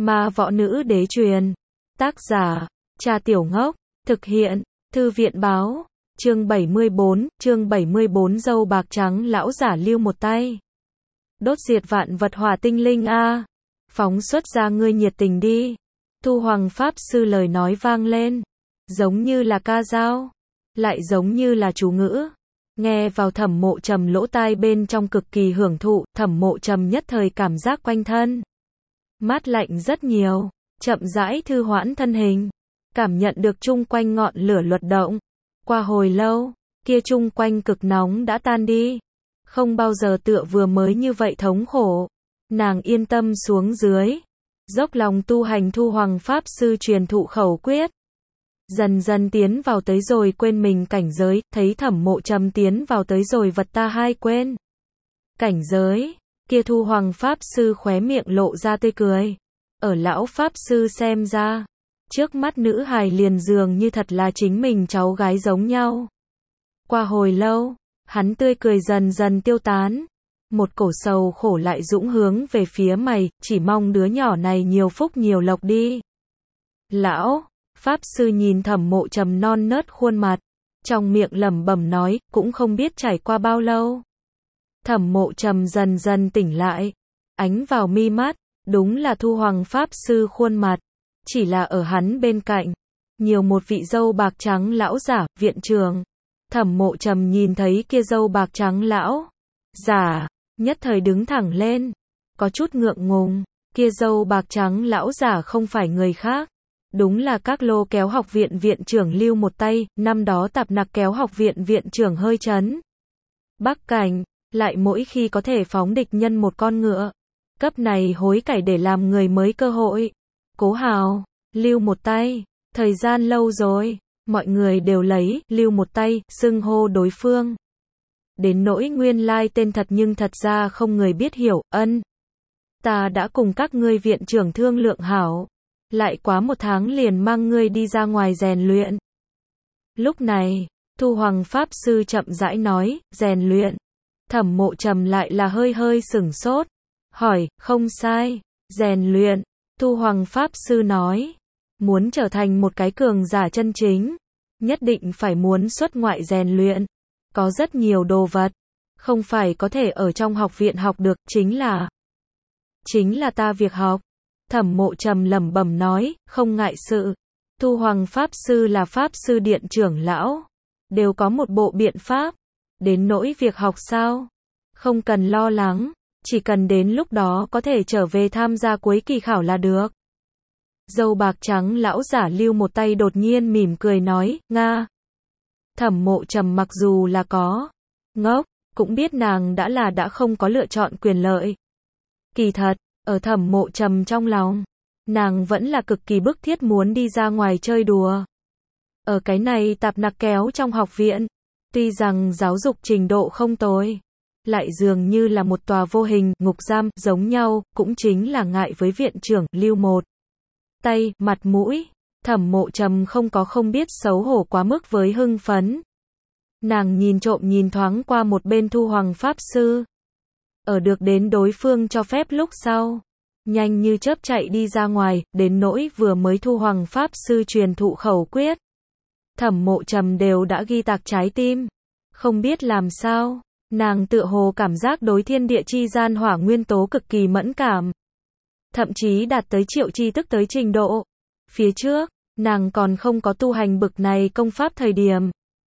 Ma võ nữ đế truyền. Tác giả, Cha Tiểu Ngốc. Thực hiện, Thư viện báo. Chương 74, dâu bạc trắng lão giả lưu một tay. Đốt diệt vạn vật hỏa tinh linh a. Phóng xuất ra ngươi nhiệt tình đi. Thu Hoàng Pháp Sư lời nói vang lên. Giống như là ca dao. Lại giống như là chú ngữ. Nghe vào Thẩm Mộ Trầm lỗ tai bên trong cực kỳ hưởng thụ, Thẩm Mộ Trầm nhất thời cảm giác quanh thân mát lạnh rất nhiều, chậm rãi thư hoãn thân hình, cảm nhận được chung quanh ngọn lửa luật động. Qua hồi lâu, kia chung quanh cực nóng đã tan đi, không bao giờ tựa vừa mới như vậy thống khổ. Nàng yên tâm xuống dưới, dốc lòng tu hành Thu Hoàng Pháp Sư truyền thụ khẩu quyết. Dần dần tiến vào tới rồi quên mình cảnh giới, thấy Thẩm Mộ Trầm tiến vào tới rồi vật ta hai quên cảnh giới, kia Thu Hoàng Pháp Sư khóe miệng lộ ra tươi cười. Ở lão Pháp Sư xem ra, trước mắt nữ hài liền dường như thật là chính mình cháu gái giống nhau. Qua hồi lâu, hắn tươi cười dần dần tiêu tán. Một cổ sầu khổ lại dũng hướng về phía mày, chỉ mong đứa nhỏ này nhiều phúc nhiều lộc đi. Lão Pháp Sư nhìn Thẩm Mộ Trầm non nớt khuôn mặt, trong miệng lẩm bẩm nói, cũng không biết trải qua bao lâu. Thẩm Mộ Trầm dần dần tỉnh lại, ánh vào mi mắt, đúng là Thu Hoàng Pháp Sư khuôn mặt, chỉ là ở hắn bên cạnh, nhiều một vị dâu bạc trắng lão giả, viện trưởng. Thẩm Mộ Trầm nhìn thấy kia dâu bạc trắng lão giả, nhất thời đứng thẳng lên, có chút ngượng ngùng, kia dâu bạc trắng lão giả không phải người khác. Đúng là các lô kéo học viện viện trưởng lưu một tay, năm đó tạp nặc kéo học viện viện trưởng hơi chấn Bắc Cảnh, lại mỗi khi có thể phóng địch nhân một con ngựa. Cấp này hối cải để làm người mới cơ hội. Cố Hào, lưu một tay, thời gian lâu rồi, mọi người đều lấy lưu một tay, xưng hô đối phương. Đến nỗi nguyên lai tên thật nhưng thật ra không người biết hiểu, ta đã cùng các ngươi viện trưởng thương lượng hảo. Lại quá 1 tháng liền mang ngươi đi ra ngoài rèn luyện. Lúc này, Thu Hoàng Pháp Sư chậm rãi nói, rèn luyện. Thẩm Mộ Trầm lại là hơi sửng sốt, hỏi, không sai, rèn luyện. Thu Hoàng Pháp Sư nói, muốn trở thành một cái cường giả chân chính, nhất định phải muốn xuất ngoại rèn luyện. Có rất nhiều đồ vật, không phải có thể ở trong học viện học được, chính là ta việc học. Thẩm Mộ Trầm lẩm bẩm nói, không ngại sự. Thu Hoàng Pháp Sư là Pháp Sư Điện trưởng lão, đều có một bộ biện pháp. Đến nỗi việc học sao? Không cần lo lắng, chỉ cần đến lúc đó có thể trở về tham gia cuối kỳ khảo là được. Dâu bạc trắng lão giả lưu một tay đột nhiên mỉm cười nói, Nga. Thẩm Mộ Trầm mặc dù là có ngốc, cũng biết nàng đã không có lựa chọn quyền lợi. Kỳ thật, ở Thẩm Mộ Trầm trong lòng, nàng vẫn là cực kỳ bức thiết muốn đi ra ngoài chơi đùa. Ở cái này tạp nặc kéo trong học viện, tuy rằng giáo dục trình độ không tồi, lại dường như là một tòa vô hình ngục giam giống nhau, cũng chính là ngại với viện trưởng lưu một tay, mặt mũi. Thẩm Mộ Trầm không biết xấu hổ quá mức với hưng phấn. Nàng nhìn trộm nhìn thoáng qua một bên Thu Hoàng Pháp Sư. Ở được đến đối phương cho phép lúc sau, nhanh như chớp chạy đi ra ngoài, đến nỗi vừa mới Thu Hoàng Pháp Sư truyền thụ khẩu quyết. Thẩm Mộ Trầm đều đã ghi tạc trái tim. Không biết làm sao, nàng tựa hồ cảm giác đối thiên địa chi gian hỏa nguyên tố cực kỳ mẫn cảm. Thậm chí đạt tới triệu chi tức tới trình độ. Phía trước, nàng còn không có tu hành bực này công pháp thời điểm.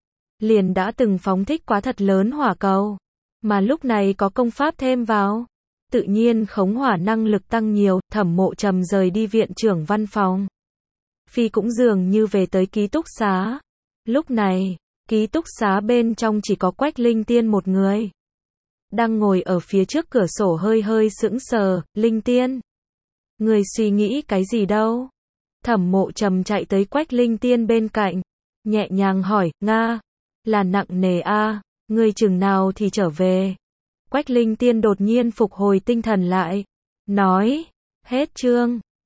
Liền đã từng phóng thích quá thật lớn hỏa cầu. Mà lúc này có công pháp thêm vào, tự nhiên khống hỏa năng lực tăng nhiều. Thẩm Mộ Trầm rời đi viện trưởng văn phòng. Phi cũng dường như về tới ký túc xá. Lúc này, ký túc xá bên trong chỉ có Quách Linh Tiên một người. Đang ngồi ở phía trước cửa sổ hơi sững sờ, Linh Tiên. Người suy nghĩ cái gì đâu? Thẩm Mộ Trầm chạy tới Quách Linh Tiên bên cạnh, nhẹ nhàng hỏi, Nga, là nặng nề a, ngươi chừng nào thì trở về? Quách Linh Tiên đột nhiên phục hồi tinh thần lại, nói, hết chương.